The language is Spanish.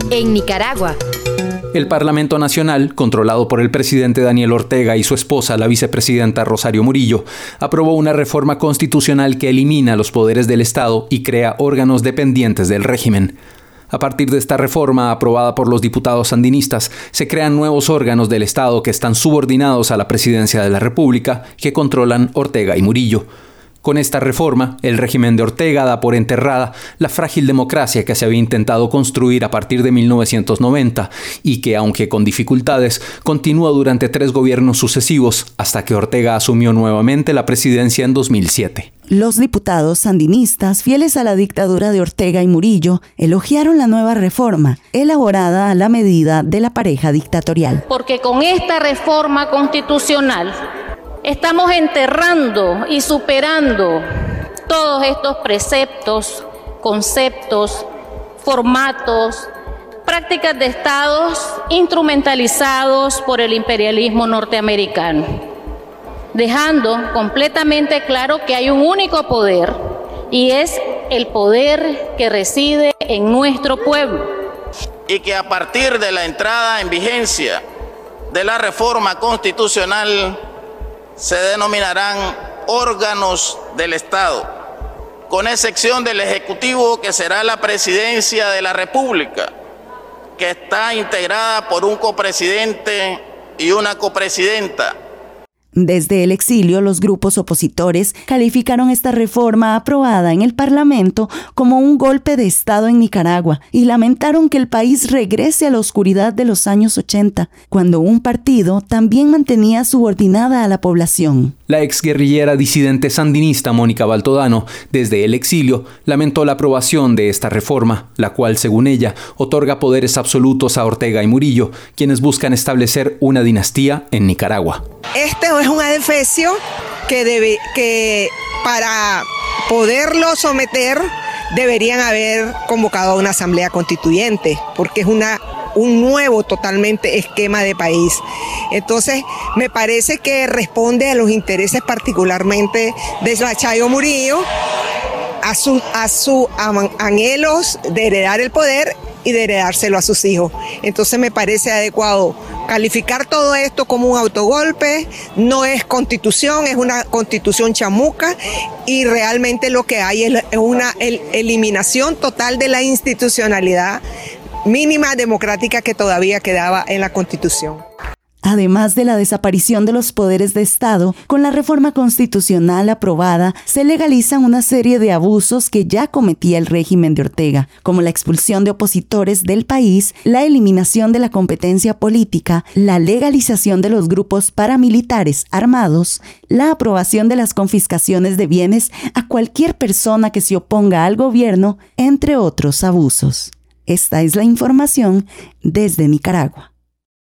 En Nicaragua. El Parlamento Nacional, controlado por el presidente Daniel Ortega y su esposa, la vicepresidenta Rosario Murillo, aprobó una reforma constitucional que elimina los poderes del Estado y crea órganos dependientes del régimen. A partir de esta reforma, aprobada por los diputados sandinistas, se crean nuevos órganos del Estado que están subordinados a la presidencia de la República, que controlan Ortega y Murillo. Con esta reforma, el régimen de Ortega da por enterrada la frágil democracia que se había intentado construir a partir de 1990 y que, aunque con dificultades, continúa durante 3 gobiernos sucesivos hasta que Ortega asumió nuevamente la presidencia en 2007. Los diputados sandinistas, fieles a la dictadura de Ortega y Murillo, elogiaron la nueva reforma, elaborada a la medida de la pareja dictatorial. Porque con esta reforma constitucional estamos enterrando y superando todos estos preceptos, conceptos, formatos, prácticas de estados instrumentalizados por el imperialismo norteamericano, dejando completamente claro que hay un único poder y es el poder que reside en nuestro pueblo. Y que a partir de la entrada en vigencia de la reforma constitucional se denominarán órganos del Estado, con excepción del Ejecutivo, que será la Presidencia de la República, que está integrada por un copresidente y una copresidenta. Desde el exilio, los grupos opositores calificaron esta reforma aprobada en el Parlamento como un golpe de Estado en Nicaragua y lamentaron que el país regrese a la oscuridad de los años 80, cuando un partido también mantenía subordinada a la población. La exguerrillera disidente sandinista Mónica Baltodano, desde el exilio, lamentó la aprobación de esta reforma, la cual, según ella, otorga poderes absolutos a Ortega y Murillo, quienes buscan establecer una dinastía en Nicaragua. Este es un adefesio que para poderlo someter deberían haber convocado a una asamblea constituyente, porque es un nuevo totalmente esquema de país. Entonces, me parece que responde a los intereses particularmente de Chayo Murillo, a sus anhelos de heredar el poder y de heredárselo a sus hijos. Entonces me parece adecuado calificar todo esto como un autogolpe. No es constitución, es una constitución chamuca y realmente lo que hay es una eliminación total de la institucionalidad mínima democrática que todavía quedaba en la Constitución. Además de la desaparición de los poderes de Estado, con la reforma constitucional aprobada, se legalizan una serie de abusos que ya cometía el régimen de Ortega, como la expulsión de opositores del país, la eliminación de la competencia política, la legalización de los grupos paramilitares armados, la aprobación de las confiscaciones de bienes a cualquier persona que se oponga al gobierno, entre otros abusos. Esta es la información desde Nicaragua.